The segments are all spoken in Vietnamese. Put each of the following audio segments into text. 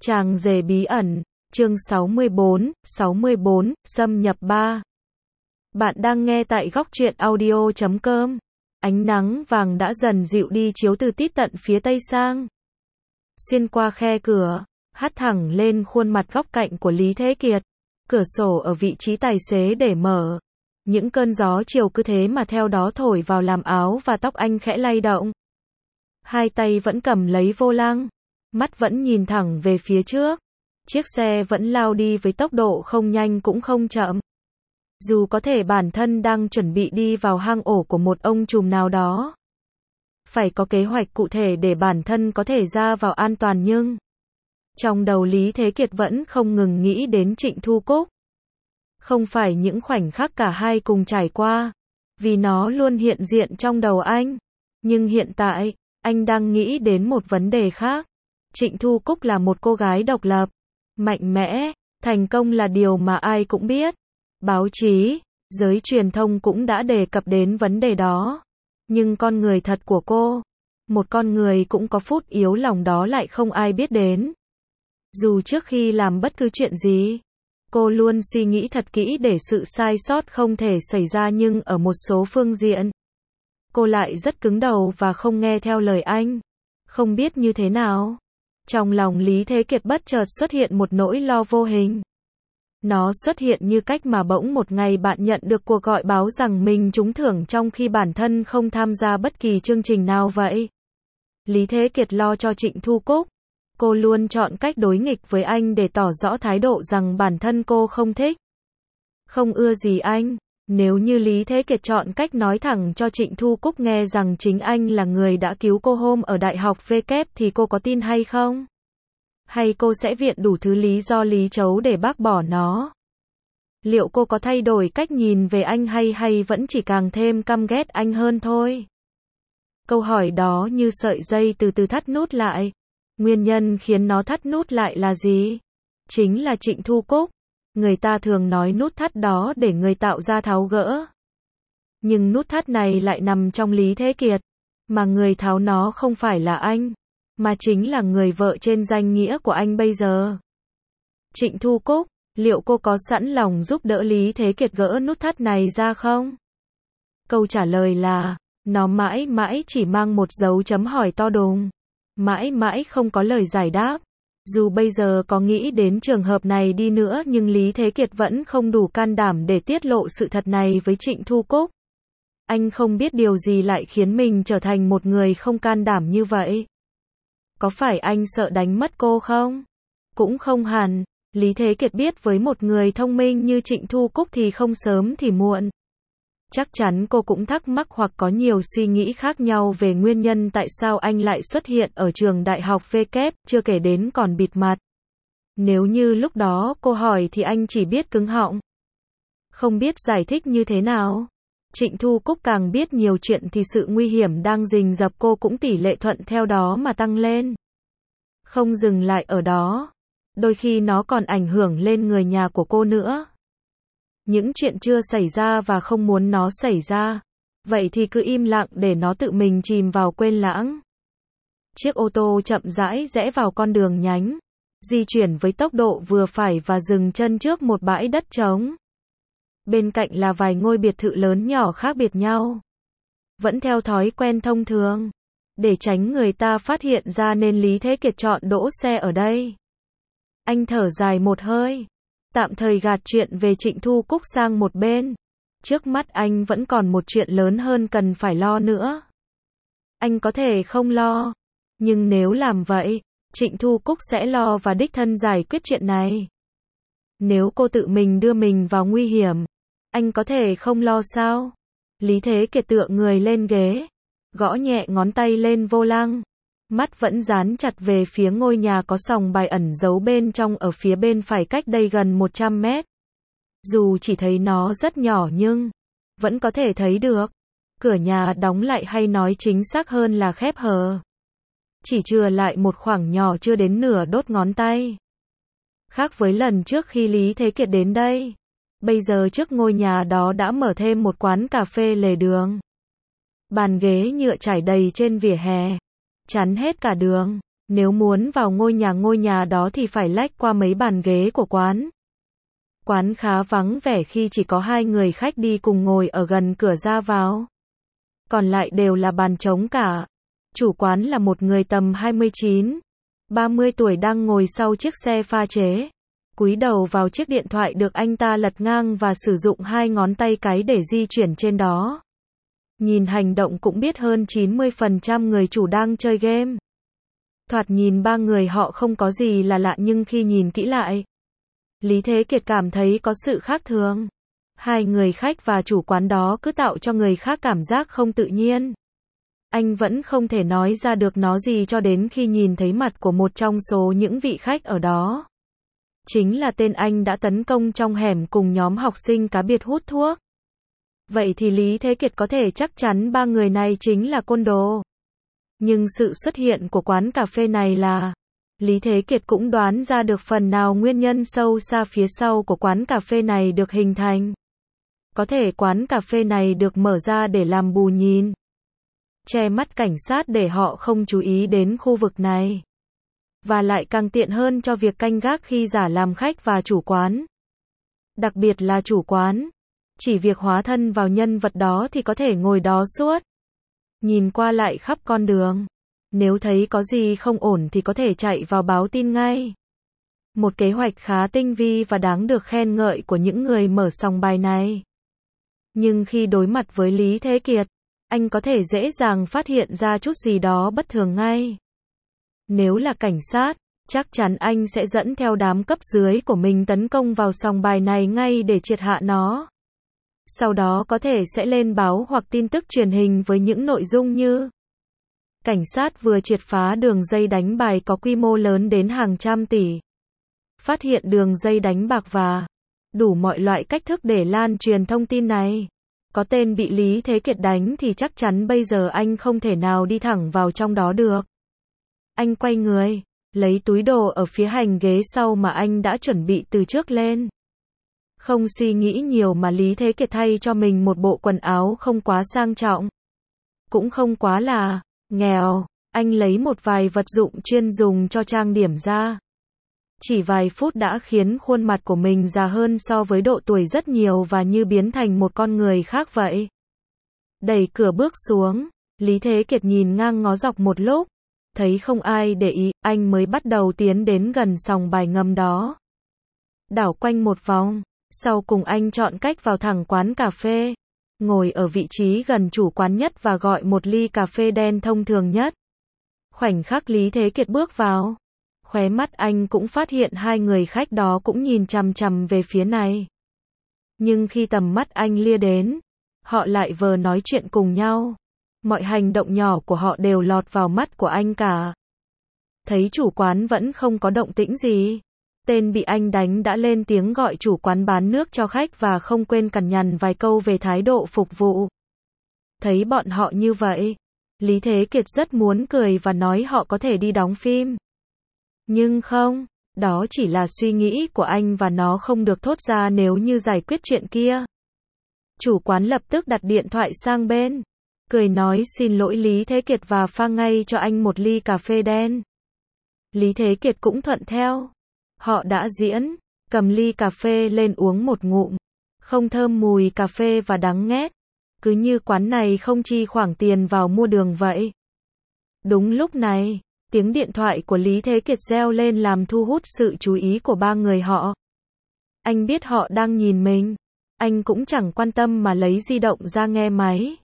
Chàng rể bí ẩn, chương 64, xâm nhập 3. Bạn đang nghe tại góc truyện audio.com. Ánh nắng vàng đã dần dịu đi chiếu từ tít tận phía tây sang. Xuyên qua khe cửa, hắt thẳng lên khuôn mặt góc cạnh của Lý Thế Kiệt. Cửa sổ ở vị trí tài xế để mở. Những cơn gió chiều cứ thế mà theo đó thổi vào làm áo và tóc anh khẽ lay động. Hai tay vẫn cầm lấy vô lăng. Mắt vẫn nhìn thẳng về phía trước. Chiếc xe vẫn lao đi với tốc độ không nhanh cũng không chậm. Dù có thể bản thân đang chuẩn bị đi vào hang ổ của một ông trùm nào đó. Phải có kế hoạch cụ thể để bản thân có thể ra vào an toàn nhưng trong đầu Lý Thế Kiệt vẫn không ngừng nghĩ đến Trịnh Thu Cúc. Không phải những khoảnh khắc cả hai cùng trải qua, vì nó luôn hiện diện trong đầu anh. Nhưng hiện tại, anh đang nghĩ đến một vấn đề khác. Trịnh Thu Cúc là một cô gái độc lập, mạnh mẽ, thành công là điều mà ai cũng biết. Báo chí, giới truyền thông cũng đã đề cập đến vấn đề đó. Nhưng con người thật của cô, một con người cũng có phút yếu lòng đó lại không ai biết đến. Dù trước khi làm bất cứ chuyện gì, cô luôn suy nghĩ thật kỹ để sự sai sót không thể xảy ra, nhưng ở một số phương diện, cô lại rất cứng đầu và không nghe theo lời anh. Không biết như thế nào, trong lòng Lý Thế Kiệt bất chợt xuất hiện một nỗi lo vô hình. Nó xuất hiện như cách mà bỗng một ngày bạn nhận được cuộc gọi báo rằng mình trúng thưởng trong khi bản thân không tham gia bất kỳ chương trình nào vậy. Lý Thế Kiệt lo cho Trịnh Thu Cúc. Cô luôn chọn cách đối nghịch với anh để tỏ rõ thái độ rằng bản thân cô không thích, không ưa gì anh. Nếu như Lý Thế Kiệt chọn cách nói thẳng cho Trịnh Thu Cúc nghe rằng chính anh là người đã cứu cô hôm ở đại học V kép thì cô có tin hay không? Hay cô sẽ viện đủ thứ lý do lý chấu để bác bỏ nó? Liệu cô có thay đổi cách nhìn về anh hay vẫn chỉ càng thêm căm ghét anh hơn thôi? Câu hỏi đó như sợi dây từ từ thắt nút lại. Nguyên nhân khiến nó thắt nút lại là gì? Chính là Trịnh Thu Cúc. Người ta thường nói nút thắt đó để người tạo ra tháo gỡ. Nhưng nút thắt này lại nằm trong Lý Thế Kiệt. Mà người tháo nó không phải là anh, mà chính là người vợ trên danh nghĩa của anh bây giờ. Trịnh Thu Cúc, liệu cô có sẵn lòng giúp đỡ Lý Thế Kiệt gỡ nút thắt này ra không? Câu trả lời là, nó mãi mãi chỉ mang một dấu chấm hỏi to đùng. Mãi mãi không có lời giải đáp. Dù bây giờ có nghĩ đến trường hợp này đi nữa nhưng Lý Thế Kiệt vẫn không đủ can đảm để tiết lộ sự thật này với Trịnh Thu Cúc. Anh không biết điều gì lại khiến mình trở thành một người không can đảm như vậy. Có phải anh sợ đánh mất cô không? Cũng không hẳn. Lý Thế Kiệt biết với một người thông minh như Trịnh Thu Cúc thì không sớm thì muộn. Chắc chắn cô cũng thắc mắc hoặc có nhiều suy nghĩ khác nhau về nguyên nhân tại sao anh lại xuất hiện ở trường đại học V kép, chưa kể đến còn bịt mặt. Nếu như lúc đó cô hỏi thì anh chỉ biết cứng họng, không biết giải thích như thế nào. Trịnh Thu Cúc càng biết nhiều chuyện thì sự nguy hiểm đang rình rập cô cũng tỷ lệ thuận theo đó mà tăng lên. Không dừng lại ở đó, đôi khi nó còn ảnh hưởng lên người nhà của cô nữa. Những chuyện chưa xảy ra và không muốn nó xảy ra, vậy thì cứ im lặng để nó tự mình chìm vào quên lãng. Chiếc ô tô chậm rãi rẽ vào con đường nhánh, di chuyển với tốc độ vừa phải và dừng chân trước một bãi đất trống. Bên cạnh là vài ngôi biệt thự lớn nhỏ khác biệt nhau. Vẫn theo thói quen thông thường, để tránh người ta phát hiện ra nên Lý Thế Kiệt chọn đỗ xe ở đây. Anh thở dài một hơi, tạm thời gạt chuyện về Trịnh Thu Cúc sang một bên. Trước mắt anh vẫn còn một chuyện lớn hơn cần phải lo nữa. Anh có thể không lo, nhưng nếu làm vậy, Trịnh Thu Cúc sẽ lo và đích thân giải quyết chuyện này. Nếu cô tự mình đưa mình vào nguy hiểm, anh có thể không lo sao? Lý Thế Kiệt tựa người lên ghế, gõ nhẹ ngón tay lên vô lăng. Mắt vẫn dán chặt về phía ngôi nhà có sòng bài ẩn giấu bên trong ở phía bên phải cách đây gần 100 mét. Dù chỉ thấy nó rất nhỏ nhưng vẫn có thể thấy được. Cửa nhà đóng lại, hay nói chính xác hơn là khép hờ. Chỉ chừa lại một khoảng nhỏ chưa đến nửa đốt ngón tay. Khác với lần trước khi Lý Thế Kiệt đến đây, bây giờ trước ngôi nhà đó đã mở thêm một quán cà phê lề đường. Bàn ghế nhựa trải đầy trên vỉa hè, chắn hết cả đường. Nếu muốn vào ngôi nhà đó thì phải lách qua mấy bàn ghế của quán. Quán khá vắng vẻ khi chỉ có 2 người khách đi cùng ngồi ở gần cửa ra vào. Còn lại đều là bàn trống cả. Chủ quán là một người tầm 29, 30 tuổi đang ngồi sau chiếc xe pha chế. Cúi đầu vào chiếc điện thoại được anh ta lật ngang và sử dụng 2 ngón tay cái để di chuyển trên đó. Nhìn hành động cũng biết hơn 90% người chủ đang chơi game. Thoạt nhìn 3 người họ không có gì là lạ nhưng khi nhìn kỹ lại, Lý Thế Kiệt cảm thấy có sự khác thường. 2 người khách và chủ quán đó cứ tạo cho người khác cảm giác không tự nhiên. Anh vẫn không thể nói ra được nó gì cho đến khi nhìn thấy mặt của một trong số những vị khách ở đó. Chính là tên anh đã tấn công trong hẻm cùng nhóm học sinh cá biệt hút thuốc. Vậy thì Lý Thế Kiệt có thể chắc chắn 3 người này chính là côn đồ. Nhưng sự xuất hiện của quán cà phê này là, Lý Thế Kiệt cũng đoán ra được phần nào nguyên nhân sâu xa phía sau của quán cà phê này được hình thành. Có thể quán cà phê này được mở ra để làm bù nhìn, che mắt cảnh sát để họ không chú ý đến khu vực này. Và lại càng tiện hơn cho việc canh gác khi giả làm khách và chủ quán. Đặc biệt là chủ quán. Chỉ việc hóa thân vào nhân vật đó thì có thể ngồi đó suốt. Nhìn qua lại khắp con đường. Nếu thấy có gì không ổn thì có thể chạy vào báo tin ngay. Một kế hoạch khá tinh vi và đáng được khen ngợi của những người mở sòng bài này. Nhưng khi đối mặt với Lý Thế Kiệt, anh có thể dễ dàng phát hiện ra chút gì đó bất thường ngay. Nếu là cảnh sát, chắc chắn anh sẽ dẫn theo đám cấp dưới của mình tấn công vào sòng bài này ngay để triệt hạ nó. Sau đó có thể sẽ lên báo hoặc tin tức truyền hình với những nội dung như: cảnh sát vừa triệt phá đường dây đánh bài có quy mô lớn đến hàng trăm tỷ. Phát hiện đường dây đánh bạc và đủ mọi loại cách thức để lan truyền thông tin này. Có tên bị Lý Thế Kiệt đánh thì chắc chắn bây giờ anh không thể nào đi thẳng vào trong đó được. Anh quay người, lấy túi đồ ở phía hành ghế sau mà anh đã chuẩn bị từ trước lên. Không suy nghĩ nhiều mà Lý Thế Kiệt thay cho mình một bộ quần áo không quá sang trọng, cũng không quá là nghèo. Anh lấy một vài vật dụng chuyên dùng cho trang điểm ra. Chỉ vài phút đã khiến khuôn mặt của mình già hơn so với độ tuổi rất nhiều và như biến thành một con người khác vậy. Đẩy cửa bước xuống, Lý Thế Kiệt nhìn ngang ngó dọc một lúc, thấy không ai để ý, anh mới bắt đầu tiến đến gần sòng bài ngầm đó. Đảo quanh một vòng, sau cùng anh chọn cách vào thẳng quán cà phê, ngồi ở vị trí gần chủ quán nhất và gọi một ly cà phê đen thông thường nhất. Khoảnh khắc Lý Thế Kiệt bước vào, khóe mắt anh cũng phát hiện 2 người khách đó cũng nhìn chằm chằm về phía này. Nhưng khi tầm mắt anh lia đến, họ lại vờ nói chuyện cùng nhau. Mọi hành động nhỏ của họ đều lọt vào mắt của anh cả. Thấy chủ quán vẫn không có động tĩnh gì, tên bị anh đánh đã lên tiếng gọi chủ quán bán nước cho khách và không quên cằn nhằn vài câu về thái độ phục vụ. Thấy bọn họ như vậy, Lý Thế Kiệt rất muốn cười và nói họ có thể đi đóng phim. Nhưng không, đó chỉ là suy nghĩ của anh và nó không được thốt ra nếu như giải quyết chuyện kia. Chủ quán lập tức đặt điện thoại sang bên, cười nói xin lỗi Lý Thế Kiệt và pha ngay cho anh một ly cà phê đen. Lý Thế Kiệt cũng thuận theo. Họ đã diễn, cầm ly cà phê lên uống một ngụm. Không thơm mùi cà phê và đắng nghét. Cứ như quán này không chi khoản tiền vào mua đường vậy. Đúng lúc này, tiếng điện thoại của Lý Thế Kiệt reo lên làm thu hút sự chú ý của 3 người họ. Anh biết họ đang nhìn mình. Anh cũng chẳng quan tâm mà lấy di động ra nghe máy.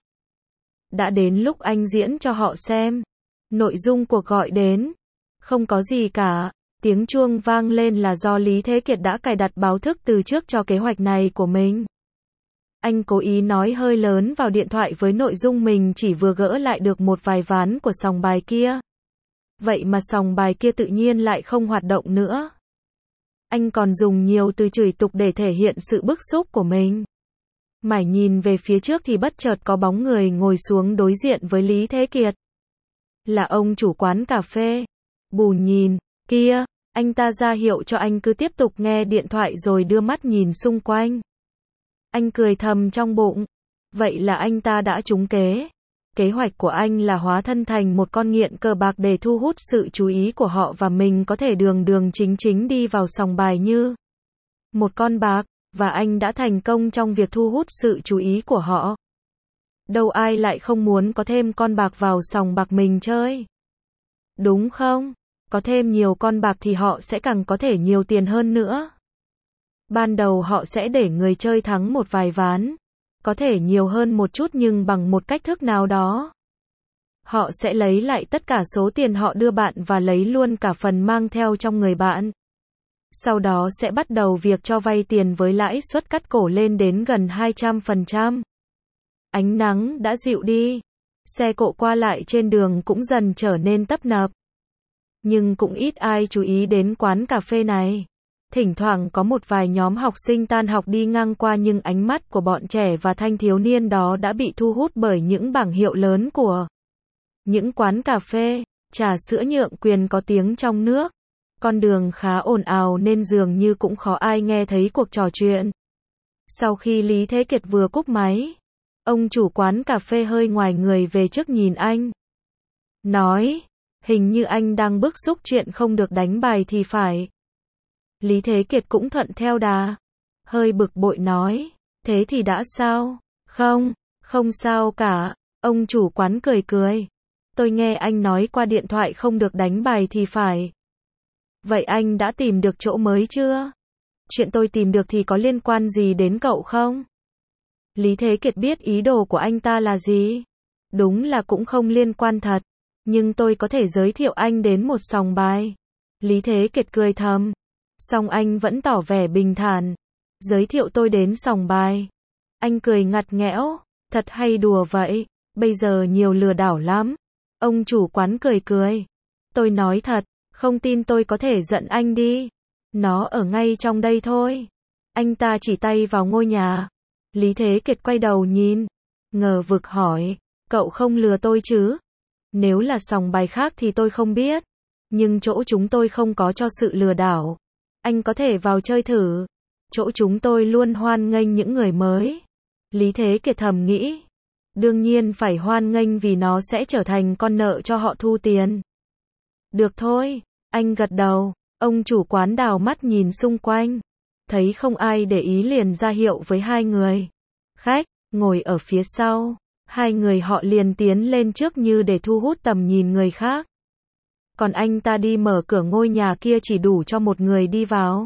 Đã đến lúc anh diễn cho họ xem. Nội dung cuộc gọi đến. Không có gì cả. Tiếng chuông vang lên là do Lý Thế Kiệt đã cài đặt báo thức từ trước cho kế hoạch này của mình. Anh cố ý nói hơi lớn vào điện thoại với nội dung mình chỉ vừa gỡ lại được một vài ván của sòng bài kia. Vậy mà sòng bài kia tự nhiên lại không hoạt động nữa. Anh còn dùng nhiều từ chửi tục để thể hiện sự bức xúc của mình. Mải nhìn về phía trước thì bất chợt có bóng người ngồi xuống đối diện với Lý Thế Kiệt. Là ông chủ quán cà phê. Bù nhìn, kia, anh ta ra hiệu cho anh cứ tiếp tục nghe điện thoại rồi đưa mắt nhìn xung quanh. Anh cười thầm trong bụng. Vậy là anh ta đã trúng kế. Kế hoạch của anh là hóa thân thành một con nghiện cờ bạc để thu hút sự chú ý của họ và mình có thể đường đường chính chính đi vào sòng bài như một con bạc, và anh đã thành công trong việc thu hút sự chú ý của họ. Đâu ai lại không muốn có thêm con bạc vào sòng bạc mình chơi. Đúng không? Có thêm nhiều con bạc thì họ sẽ càng có thể nhiều tiền hơn nữa. Ban đầu họ sẽ để người chơi thắng một vài ván. Có thể nhiều hơn một chút nhưng bằng một cách thức nào đó. Họ sẽ lấy lại tất cả số tiền họ đưa bạn và lấy luôn cả phần mang theo trong người bạn. Sau đó sẽ bắt đầu việc cho vay tiền với lãi suất cắt cổ lên đến gần 200%. Ánh nắng đã dịu đi. Xe cộ qua lại trên đường cũng dần trở nên tấp nập. Nhưng cũng ít ai chú ý đến quán cà phê này. Thỉnh thoảng có một vài nhóm học sinh tan học đi ngang qua nhưng ánh mắt của bọn trẻ và thanh thiếu niên đó đã bị thu hút bởi những bảng hiệu lớn của những quán cà phê, trà sữa nhượng quyền có tiếng trong nước. Con đường khá ồn ào nên dường như cũng khó ai nghe thấy cuộc trò chuyện. Sau khi Lý Thế Kiệt vừa cúp máy, ông chủ quán cà phê hơi ngoài người về trước nhìn anh. Nói, hình như anh đang bức xúc chuyện không được đánh bài thì phải. Lý Thế Kiệt cũng thuận theo đà. Hơi bực bội nói, thế thì đã sao? Không sao cả. Ông chủ quán cười cười. Tôi nghe anh nói qua điện thoại không được đánh bài thì phải. Vậy anh đã tìm được chỗ mới chưa? Chuyện tôi tìm được thì có liên quan gì đến cậu không? Lý Thế Kiệt biết ý đồ của anh ta là gì. Đúng là cũng không liên quan thật. Nhưng tôi có thể giới thiệu anh đến một sòng bài. Lý Thế Kiệt cười thầm. Song anh vẫn tỏ vẻ bình thản. Giới thiệu tôi đến sòng bài. Anh cười ngặt nghẽo. Thật hay đùa vậy. Bây giờ nhiều lừa đảo lắm. Ông chủ quán cười cười. Tôi nói thật. Không tin tôi có thể dẫn anh đi. Nó ở ngay trong đây thôi. Anh ta chỉ tay vào ngôi nhà. Lý Thế Kiệt quay đầu nhìn. Ngờ vực hỏi. Cậu không lừa tôi chứ? Nếu là sòng bài khác thì tôi không biết. Nhưng chỗ chúng tôi không có cho sự lừa đảo. Anh có thể vào chơi thử. Chỗ chúng tôi luôn hoan nghênh những người mới. Lý Thế Kiệt thầm nghĩ. Đương nhiên phải hoan nghênh vì nó sẽ trở thành con nợ cho họ thu tiền. Được thôi. Anh gật đầu. Ông chủ quán đào mắt nhìn xung quanh. Thấy không ai để ý liền ra hiệu với hai người khách ngồi ở phía sau. Hai người họ liền tiến lên trước như để thu hút tầm nhìn người khác. Còn anh ta đi mở cửa ngôi nhà kia chỉ đủ cho một người đi vào.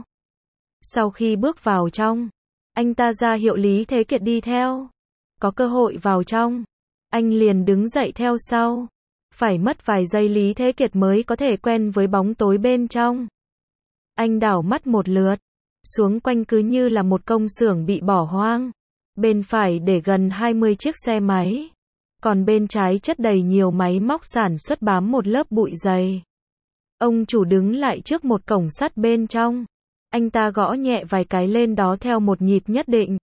Sau khi bước vào trong, anh ta ra hiệu Lý Thế Kiệt đi theo. Có cơ hội vào trong, anh liền đứng dậy theo sau. Phải mất vài giây Lý Thế Kiệt mới có thể quen với bóng tối bên trong. Anh đảo mắt một lượt, xuống quanh cứ như là một công xưởng bị bỏ hoang. Bên phải để gần 20 chiếc xe máy. Còn bên trái chất đầy nhiều máy móc sản xuất bám một lớp bụi dày. Ông chủ đứng lại trước một cổng sắt bên trong. Anh ta gõ nhẹ vài cái lên đó theo một nhịp nhất định.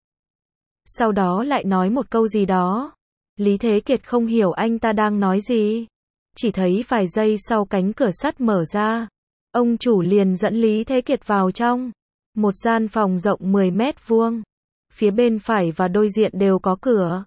Sau đó lại nói một câu gì đó. Lý Thế Kiệt không hiểu anh ta đang nói gì. Chỉ thấy vài giây sau cánh cửa sắt mở ra. Ông chủ liền dẫn Lý Thế Kiệt vào trong. Một gian phòng rộng 10 mét vuông. Phía bên phải và đối diện đều có cửa.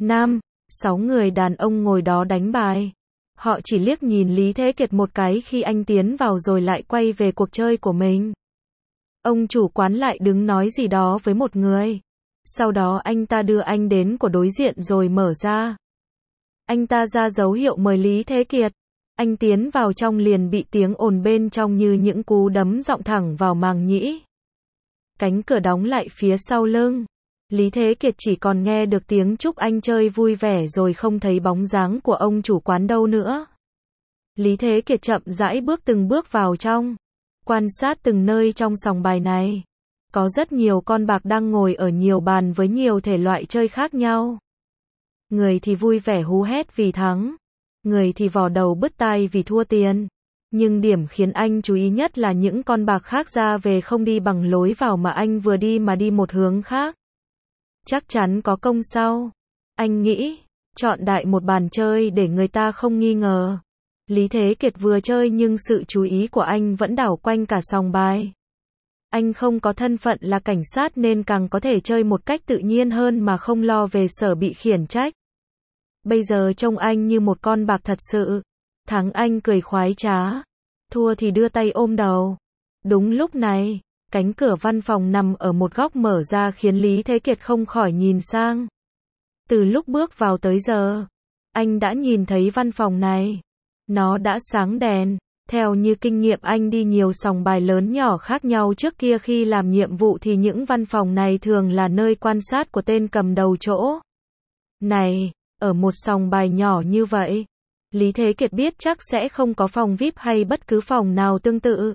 5-6 người đàn ông ngồi đó đánh bài. Họ chỉ liếc nhìn Lý Thế Kiệt một cái khi anh tiến vào rồi lại quay về cuộc chơi của mình. Ông chủ quán lại đứng nói gì đó với một người. Sau đó anh ta đưa anh đến của đối diện rồi mở ra. Anh ta ra dấu hiệu mời Lý Thế Kiệt. Anh tiến vào trong liền bị tiếng ồn bên trong như những cú đấm giọng thẳng vào màng nhĩ. Cánh cửa đóng lại phía sau lưng. Lý Thế Kiệt chỉ còn nghe được tiếng chúc anh chơi vui vẻ rồi không thấy bóng dáng của ông chủ quán đâu nữa. Lý Thế Kiệt chậm rãi từng bước vào trong. Quan sát từng nơi trong sòng bài này. Có rất nhiều con bạc đang ngồi ở nhiều bàn với nhiều thể loại chơi khác nhau. Người thì vui vẻ hú hét vì thắng. Người thì vò đầu bứt tai vì thua tiền. Nhưng điểm khiến anh chú ý nhất là những con bạc khác ra về không đi bằng lối vào mà anh vừa đi mà đi một hướng khác. Chắc chắn có công sau. Anh nghĩ, chọn đại một bàn chơi để người ta không nghi ngờ. Lý Thế Kiệt vừa chơi nhưng sự chú ý của anh vẫn đảo quanh cả sòng bài. Anh không có thân phận là cảnh sát nên càng có thể chơi một cách tự nhiên hơn mà không lo về sợ bị khiển trách. Bây giờ trông anh như một con bạc thật sự. Thắng anh cười khoái trá, thua thì đưa tay ôm đầu. Đúng lúc này, cánh cửa văn phòng nằm ở một góc mở ra khiến Lý Thế Kiệt không khỏi nhìn sang. Từ lúc bước vào tới giờ, anh đã nhìn thấy văn phòng này. Nó đã sáng đèn. Theo như kinh nghiệm anh đi nhiều sòng bài lớn nhỏ khác nhau trước kia khi làm nhiệm vụ thì những văn phòng này thường là nơi quan sát của tên cầm đầu chỗ. Này, ở một sòng bài nhỏ như vậy, Lý Thế Kiệt biết chắc sẽ không có phòng VIP hay bất cứ phòng nào tương tự.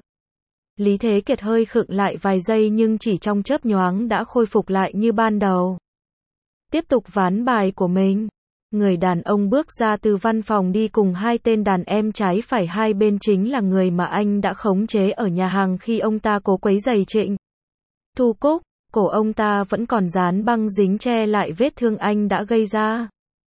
Lý Thế Kiệt hơi khựng lại vài giây nhưng chỉ trong chớp nhoáng đã khôi phục lại như ban đầu. Tiếp tục ván bài của mình. Người đàn ông bước ra từ văn phòng đi cùng hai tên đàn em trái phải, hai bên chính là người mà anh đã khống chế ở nhà hàng khi ông ta cố quấy rầy Trịnh Thu Cúc. Cổ ông ta vẫn còn dán băng dính che lại vết thương anh đã gây ra.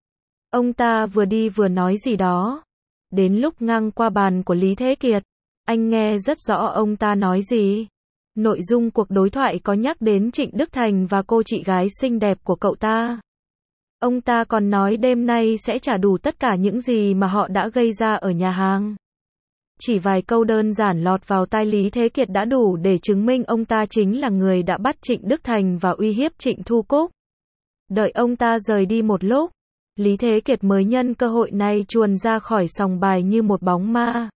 Ông ta vừa đi vừa nói gì đó. Đến lúc ngang qua bàn của Lý Thế Kiệt, anh nghe rất rõ ông ta nói gì. Nội dung cuộc đối thoại có nhắc đến Trịnh Đức Thành và cô chị gái xinh đẹp của cậu ta. Ông ta còn nói đêm nay sẽ trả đủ tất cả những gì mà họ đã gây ra ở nhà hàng. Chỉ vài câu đơn giản lọt vào tai Lý Thế Kiệt đã đủ để chứng minh ông ta chính là người đã bắt Trịnh Đức Thành và uy hiếp Trịnh Thu Cúc. Đợi ông ta rời đi một lúc, Lý Thế Kiệt mới nhân cơ hội này chuồn ra khỏi sòng bài như một bóng ma.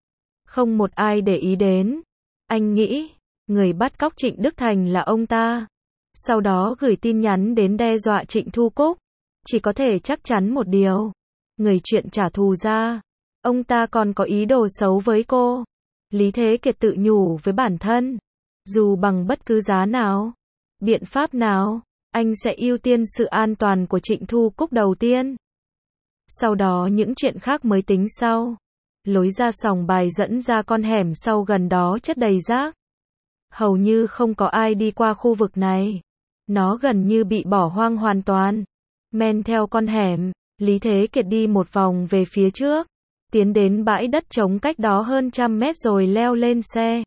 Không một ai để ý đến. Anh nghĩ, người bắt cóc Trịnh Đức Thành là ông ta. Sau đó gửi tin nhắn đến đe dọa Trịnh Thu Cúc. Chỉ có thể chắc chắn một điều. Người chuyện trả thù ra, ông ta còn có ý đồ xấu với cô. Lý Thế Kiệt tự nhủ với bản thân. Dù bằng bất cứ giá nào, biện pháp nào, anh sẽ ưu tiên sự an toàn của Trịnh Thu Cúc đầu tiên. Sau đó những chuyện khác mới tính sau. Lối ra sòng bài dẫn ra con hẻm sau, gần đó chất đầy rác. Hầu như không có ai đi qua khu vực này. Nó gần như bị bỏ hoang hoàn toàn. Men theo con hẻm, Lý Thế Kiệt đi một vòng về phía trước, tiến đến bãi đất trống cách đó hơn 100 mét rồi leo lên xe.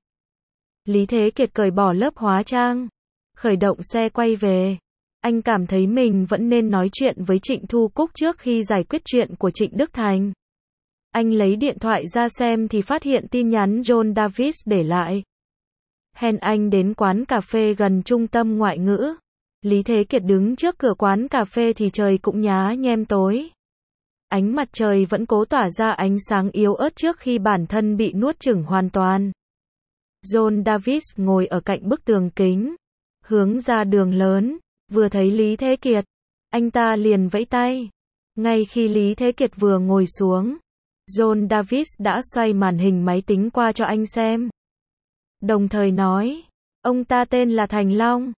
Lý Thế Kiệt cởi bỏ lớp hóa trang, khởi động xe quay về. Anh cảm thấy mình vẫn nên nói chuyện với Trịnh Thu Cúc trước khi giải quyết chuyện của Trịnh Đức Thành. Anh lấy điện thoại ra xem thì phát hiện tin nhắn John Davis để lại. Hẹn anh đến quán cà phê gần trung tâm ngoại ngữ. Lý Thế Kiệt đứng trước cửa quán cà phê thì trời cũng nhá nhem tối. Ánh mặt trời vẫn cố tỏa ra ánh sáng yếu ớt trước khi bản thân bị nuốt chửng hoàn toàn. John Davis ngồi ở cạnh bức tường kính, hướng ra đường lớn, vừa thấy Lý Thế Kiệt, anh ta liền vẫy tay. Ngay khi Lý Thế Kiệt vừa ngồi xuống, John Davis đã xoay màn hình máy tính qua cho anh xem. Đồng thời nói, ông ta tên là Thành Long,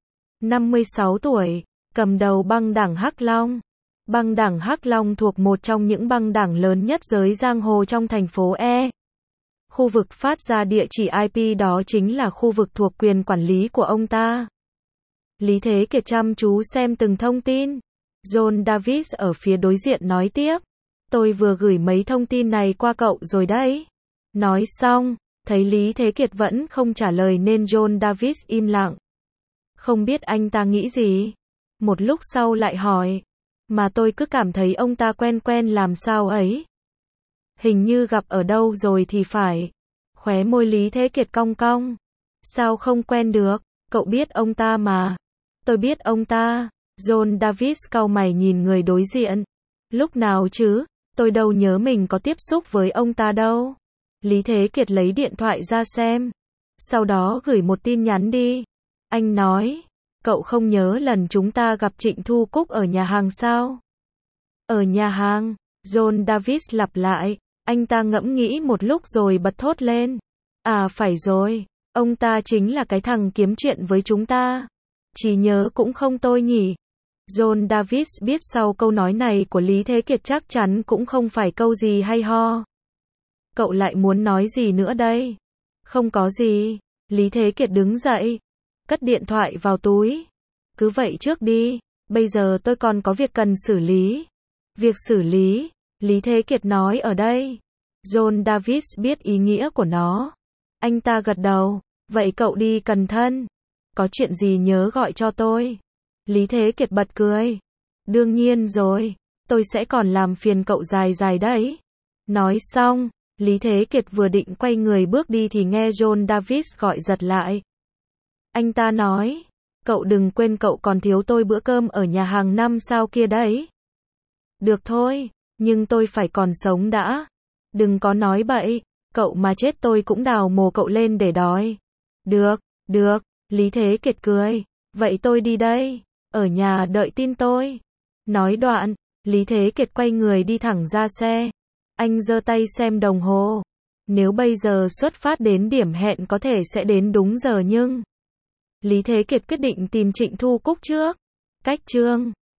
56 tuổi, cầm đầu băng đảng Hắc Long. Băng đảng Hắc Long thuộc một trong những băng đảng lớn nhất giới giang hồ trong thành phố E. Khu vực phát ra địa chỉ IP đó chính là khu vực thuộc quyền quản lý của ông ta. Lý Thế Kiệt chăm chú xem từng thông tin. John Davis ở phía đối diện nói tiếp. Tôi vừa gửi mấy thông tin này qua cậu rồi đấy. Nói xong, thấy Lý Thế Kiệt vẫn không trả lời nên John Davis im lặng. Không biết anh ta nghĩ gì. Một lúc sau lại hỏi. Mà tôi cứ cảm thấy ông ta quen quen làm sao ấy. Hình như gặp ở đâu rồi thì phải. Khóe môi Lý Thế Kiệt cong cong. Sao không quen được, cậu biết ông ta mà. Tôi biết ông ta. John Davis cau mày nhìn người đối diện. Lúc nào chứ, tôi đâu nhớ mình có tiếp xúc với ông ta đâu. Lý Thế Kiệt lấy điện thoại ra xem. Sau đó gửi một tin nhắn đi. Anh nói, cậu không nhớ lần chúng ta gặp Trịnh Thu Cúc ở nhà hàng sao? Ở nhà hàng, John Davis lặp lại. Anh ta ngẫm nghĩ một lúc rồi bật thốt lên. À phải rồi, ông ta chính là cái thằng kiếm chuyện với chúng ta. Chỉ nhớ cũng không tôi nhỉ. John Davis biết sau câu nói này của Lý Thế Kiệt chắc chắn cũng không phải câu gì hay ho. Cậu lại muốn nói gì nữa đây? Không có gì. Lý Thế Kiệt đứng dậy, cất điện thoại vào túi. Cứ vậy trước đi, bây giờ tôi còn có việc cần xử lý. Việc xử lý, Lý Thế Kiệt nói ở đây. John Davis biết ý nghĩa của nó. Anh ta gật đầu, vậy cậu đi cẩn thận. Có chuyện gì nhớ gọi cho tôi. Lý Thế Kiệt bật cười. Đương nhiên rồi, tôi sẽ còn làm phiền cậu dài dài đấy. Nói xong, Lý Thế Kiệt vừa định quay người bước đi thì nghe John Davis gọi giật lại. Anh ta nói, cậu đừng quên cậu còn thiếu tôi bữa cơm ở nhà hàng 5 sao kia đấy. Được thôi, nhưng tôi phải còn sống đã. Đừng có nói bậy, cậu mà chết tôi cũng đào mồ cậu lên để đói. Được, được, Lý Thế Kiệt cười. Vậy tôi đi đây, ở nhà đợi tin tôi. Nói đoạn, Lý Thế Kiệt quay người đi thẳng ra xe. Anh giơ tay xem đồng hồ. Nếu bây giờ xuất phát đến điểm hẹn có thể sẽ đến đúng giờ nhưng Lý Thế Kiệt quyết định tìm Trịnh Thu Cúc trước. Cách chương